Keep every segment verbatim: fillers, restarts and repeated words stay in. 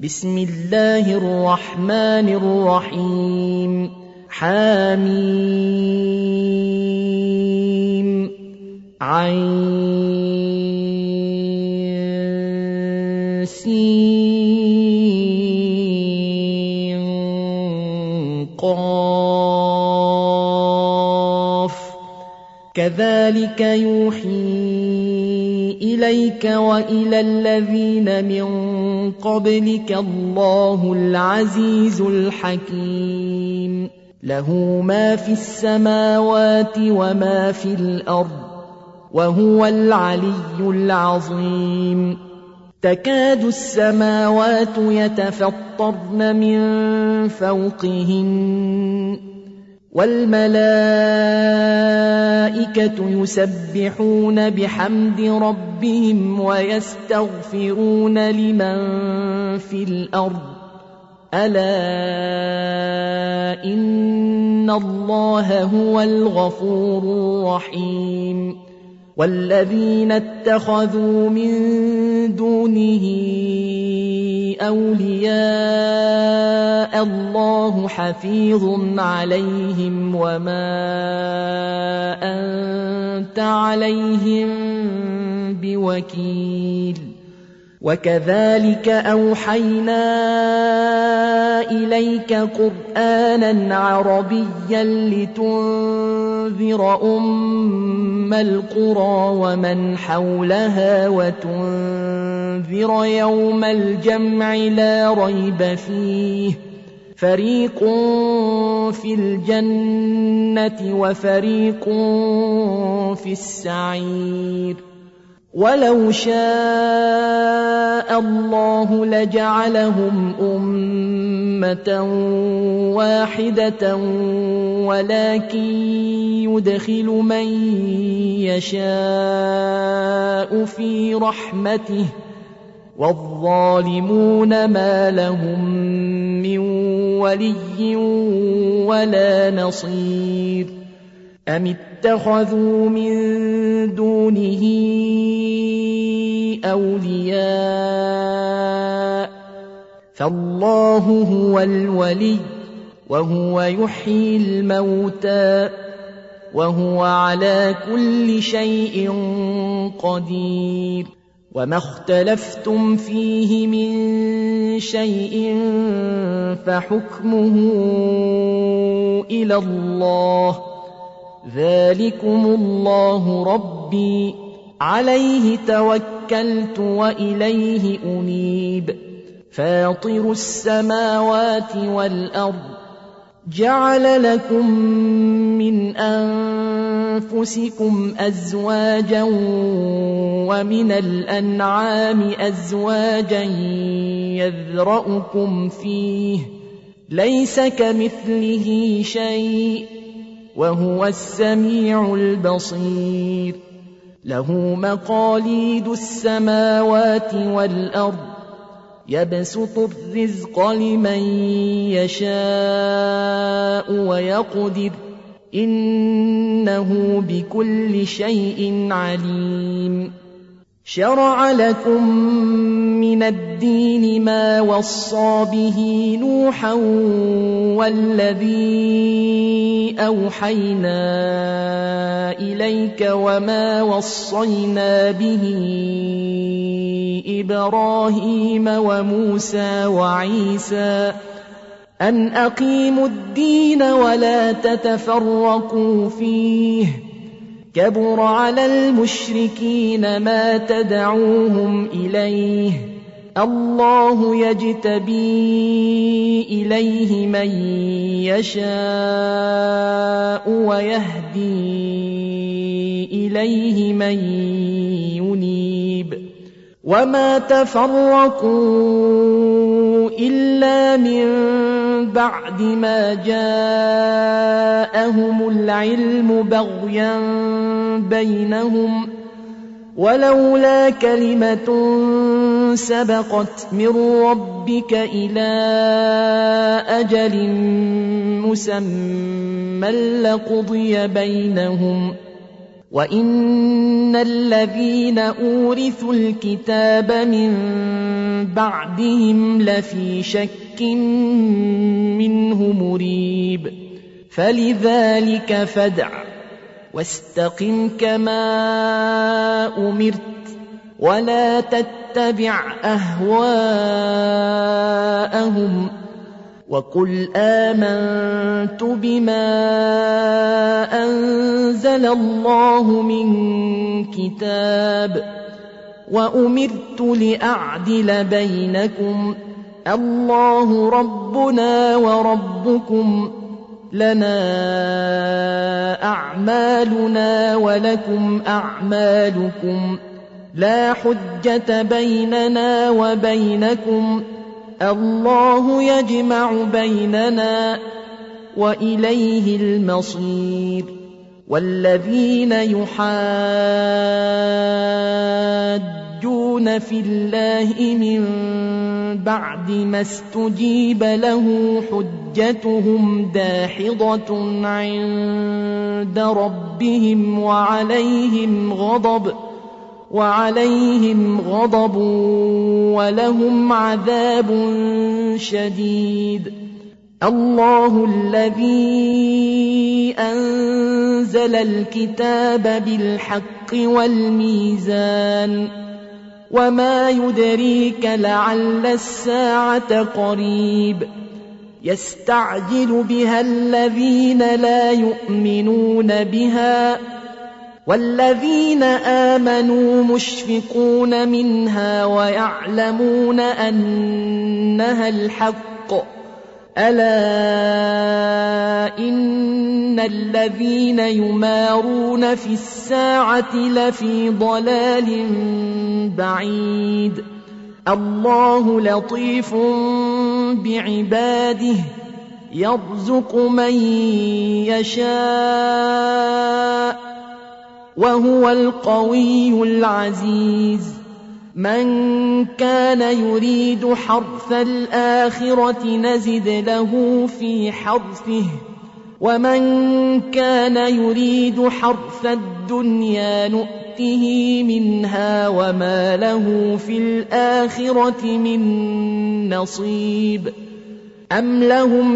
بسم الله الرحمن الرحيم حميم عين سين قاف كذلك يوحي إليك وإلى الذين من قبلك الله العزيز الحكيم له ما في السماوات وما في الأرض وهو العلي العظيم تكاد السماوات يتفطرن من فوقهن والملائكة يسبحون بحمد ربهم ويستغفرون لمن في الأرض ألا إن الله هو الغفور الرحيم والذين اتخذوا من دونه أولياء الله حفيظ عليهم وما أنت عليهم بوكيل وكذلك أوحينا إليك قرآنا عربيا لتنذر أم القرى ومن حولها وتنذر يوم الجمع لا ريب فيه فريق في الجنة وفريق في السعير ولو شاء الله لجعلهم أمة واحدة ولكن يدخل من يشاء في رحمته والظالمون ما لهم من ولي ولا نصير أم اتخذوا من دونه أولياء فالله هو الولي وهو يحيي الموتى وهو على كل شيء قدير وما اختلفتم فيه من شيء فحكمه إلى الله ذلكم الله ربي عليه توكلت وإليه أنيب فاطر السماوات والأرض جعل لكم من أنفسكم أزواجا ومن الأنعام أزواجا يذرأكم فيه ليس كمثله شيء وهو السميع البصير له مقاليد السماوات والأرض يبسط الرزق لمن يشاء ويقدر إنه بكل شيء عليم شرع لكم من الدين ما وصى به نوحا والذي أوحينا إليك وما وصينا به إبراهيم وموسى وعيسى أن أقيموا الدين ولا تتفرقوا فيه كبر على المشركين ما تدعوهم إليه الله يجتبي إليه من يشاء ويهدي إليه من ينيب وما تفرقوا إلا من بعد ما جاءهم العلم بغيا بينهم ولولا كلمة سبقت من ربك إلى أجل مسمى لقضي بينهم وَإِنَّ الَّذِينَ أُورِثُوا الْكِتَابَ مِن بَعْدِهِمْ لَفِي شَكٍّ مِّنْهُ مُرِيبٍ فَلِذَلِكَ فَادْعُ وَاسْتَقِمْ كَمَا أُمِرْتَ وَلَا تَتَّبِعْ أَهْوَاءَهُمْ وَقُلْ آمَنْتُ بِمَا أَنزَلَ اللَّهُ مِنْ كِتَابٍ وَأُمِرْتُ لِأَعْدِلَ بَيْنَكُمْ اللَّهُ رَبُّنَا وَرَبُّكُمْ لَنَا أَعْمَالُنَا وَلَكُمْ أَعْمَالُكُمْ لَا حُجَّةَ بَيْنَنَا وَبَيْنَكُمْ الله يجمع بيننا وإليه المصير والذين يحاجون في الله من بعد ما استجيب له حجتهم داحضة عند ربهم وعليهم غضب وعليهم غضب ولهم عذاب شديد الله الذي أنزل الكتاب بالحق والميزان وما يدريك لعل الساعة قريب يستعجل بها الذين لا يؤمنون بها والذين آمنوا مشفقون منها ويعلمون أنها الحق ألا إن الذين يمارون في الساعة لفي ضلال بعيد الله لطيف بعباده يرزق من يشاء وهو القوي العزيز من كان يريد حرث الآخرة نزد له في حرثه ومن كان يريد حرث الدنيا نؤته منها وما له في الآخرة من نصيب أم لهم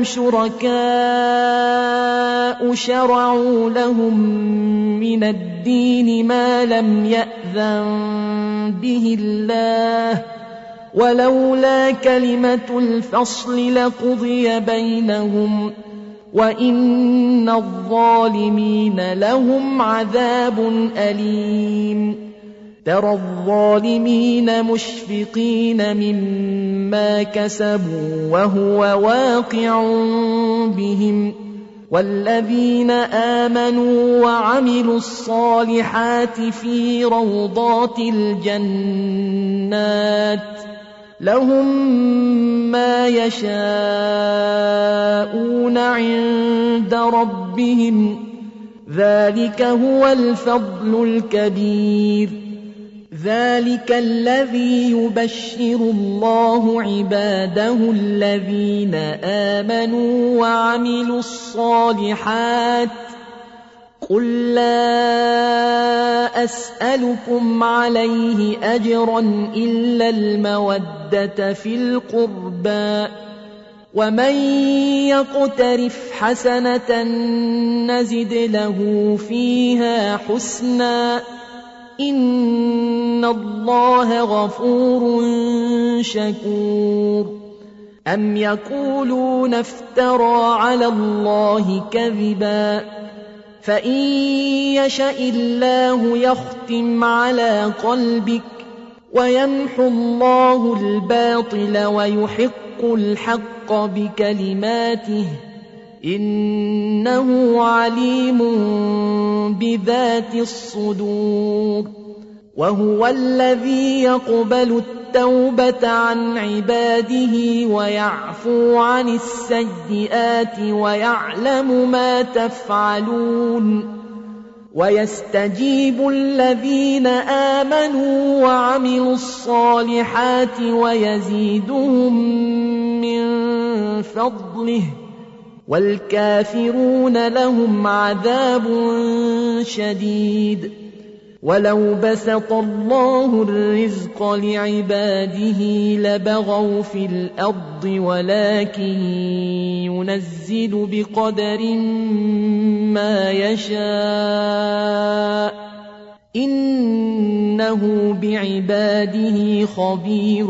شركاء شرعوا لهم من الدين ما لم يأذن به الله ولولا كلمة الفصل لقضي بينهم وإن الظالمين لهم عذاب أليم ترى الظالمين مشفقين مما كسبوا وهو واقع بهم والذين آمنوا وعملوا الصالحات في روضات الجنات لهم ما يشاءون عند ربهم ذلك هو الفضل الكبير ذلك الذي يبشر الله عباده الذين آمنوا وعملوا الصالحات قل لا أسألكم عليه أجرا إلا المودة في القربى ومن يقترف حسنة نزد له فيها حسنا إن الله غفور شكور أم يقولون افترى على الله كذبا فإن يشأ الله يختم على قلبك ويمحو الله الباطل ويحق الحق بكلماته إنه عليم بذات الصدور وهو الذي يقبل التوبة عن عباده ويعفو عن السيئات ويعلم ما تفعلون ويستجيب الذين آمنوا وعملوا الصالحات ويزيدهم من فضله والكافرون لهم عذاب شديد. ولو بسط الله الرزق لعباده لبغوا في الأرض ولكن ينزل بقدر ما يشاء إنه بعباده خبير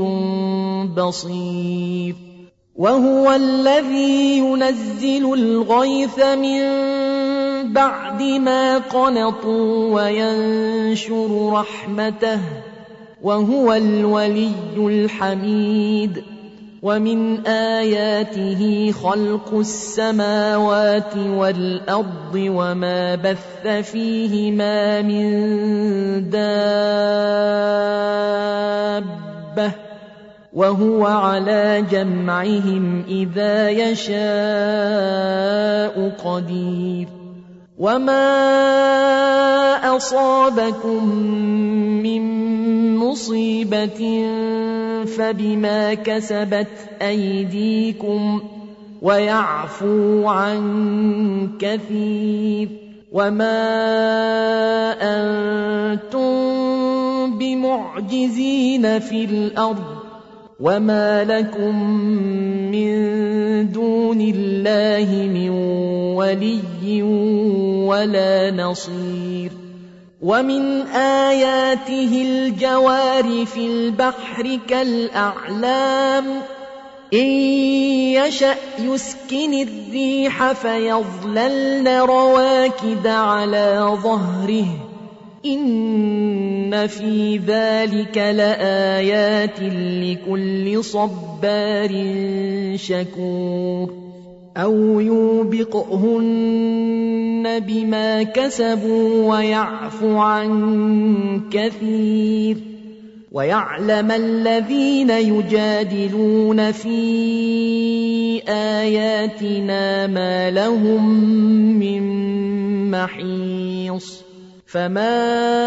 بصير. وهو الذي ينزل الغيث من بعد ما قنطوا وينشر رحمته وهو الولي الحميد. ومن آياته خلق السماوات والأرض وما بث فيهما من دابة وهو على جمعهم إذا يشاء قدير. وما أصابكم من مصيبة فبما كسبت أيديكم ويعفو عن كثير. وما أنتم بمعجزين في الأرض وما لكم من دون الله من ولي ولا نصير. ومن آياته الجوار في البحر كالأعلام إن يشأ يسكن الريح فيظللن رواكد على ظهره إن في ذلك لآيات لكل صبار شكور. أو يوبقهن بما كسبوا ويعفو عن كثير. ويعلم الذين يجادلون في آياتنا ما لهم من محيص. فما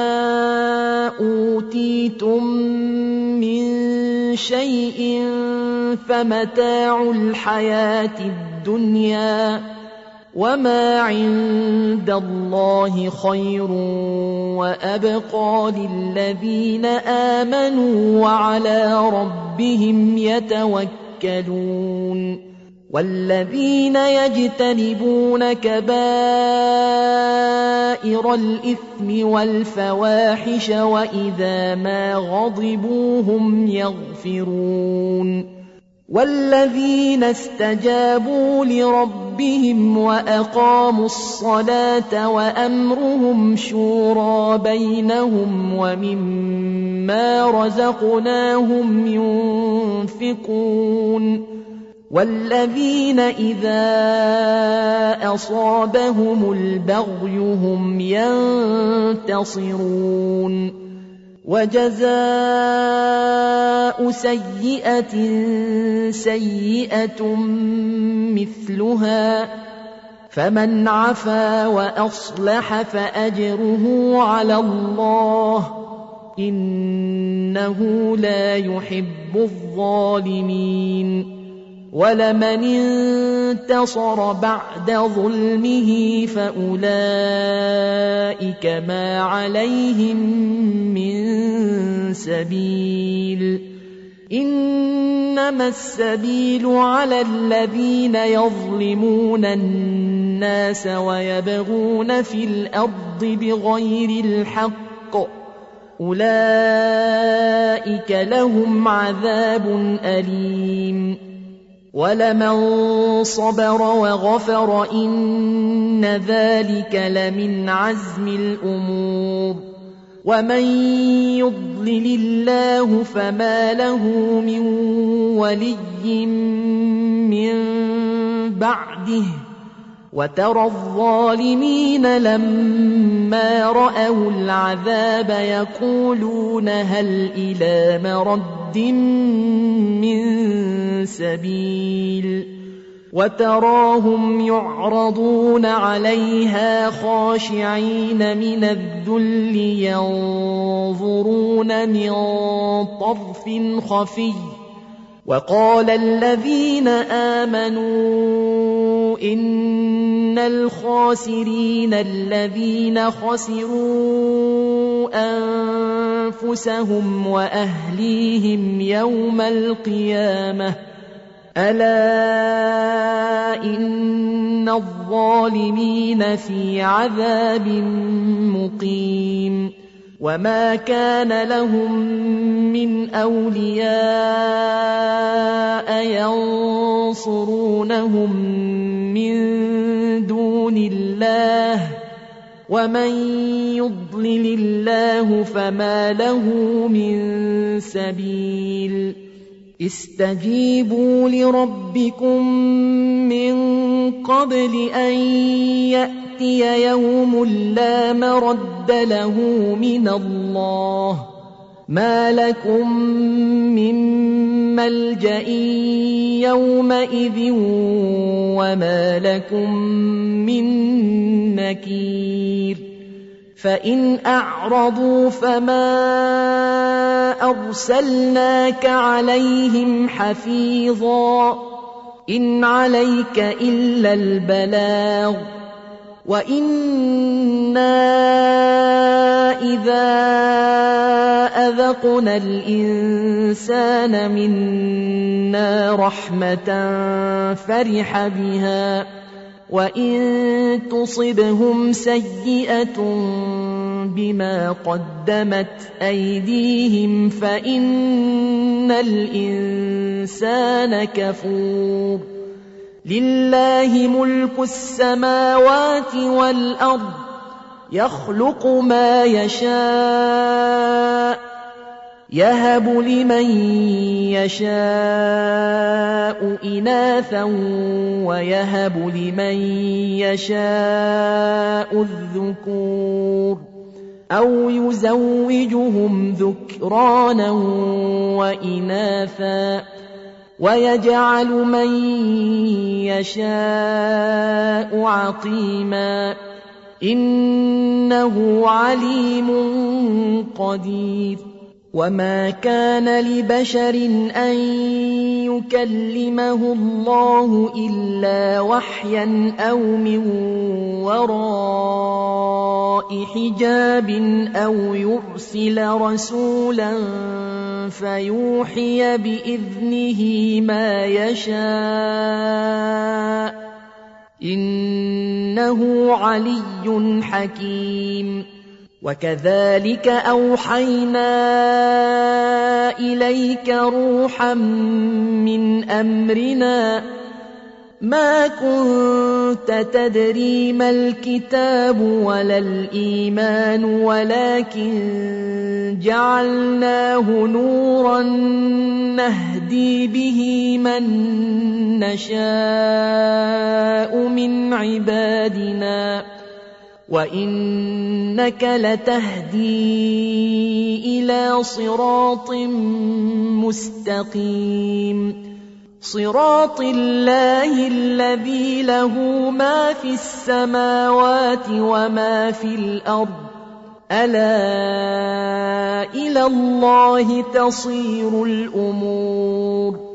أوتيتم من شيء فمتاع الحياة الدنيا وما عند الله خير وأبقى للذين آمنوا وعلى ربهم يتوكلون. والذين يجتنبون كبائر الإثم والفواحش وإذا ما غضبوا هم يغفرون. والذين استجابوا لربهم وأقاموا الصلاة وأمرهم شورى بينهم ومما رزقناهم ينفقون. والذين إذا أصابهم البغي هم ينتصرون. وجزاء سيئة سيئة مثلها فمن عفا وأصلح فأجره على الله إنه لا يحب الظالمين. ولمن انتصر بعد ظلمه فأولئك ما عليهم من سبيل. إنما السبيل على الذين يظلمون الناس ويبغون في الأرض بغير الحق أولئك لهم عذاب أليم. ولمن صبر وغفر إن ذلك لمن عزم الأمور. ومن يضلل الله فما له من ولي من بعده وترى الظالمين لما رأوا العذاب يقولون هل إلى مرد من سبيل. وتراهم يعرضون عليها خاشعين من الذل ينظرون من طرف خفي وقال الذين آمنوا إن الخاسرين الذين خسروا أنفسهم وأهليهم يوم القيامة ألا إن الظالمين في عذاب مقيم وما كان لهم من أولياء ينصرونهم من دون الله ومن يضلل الله فما له من سبيل استجيبوا لربكم من قبل أن يأتي يوم لا مرد له من الله ما لكم من ملجأ يومئذ وما لكم من نكير فإن أعرضوا فما أرسلناك عليهم حفيظا إن عليك إلا البلاغ وإنا إذا أذقنا الإنسان منا رحمة فرح بها وإن تصبهم سيئة بما قدمت أيديهم فإن الإنسان كفور لله ملك السماوات والأرض يخلق ما يشاء يهب لمن يشاء إناثا ويهب لمن يشاء الذكور أو يزوجهم ذكرانا وإناثا ويجعل من يشاء عقيما إنه عليم قدير وما كان لبشر أن يكلمه الله إلا وحيا أو من وراء حجاب أو يرسل رسولا فيوحي بإذنه ما يشاء إنه علي حكيم وكذلك أوحينا إليك روحا من أمرنا ما كنت تدري ما الكتاب ولا الإيمان ولكن جعلناه نورا نهدي به من نشاء من عبادنا وإنك لتهدي إلى صراط مستقيم صراط الله الذي له ما في السماوات وما في الأرض ألا إلى الله تصير الأمور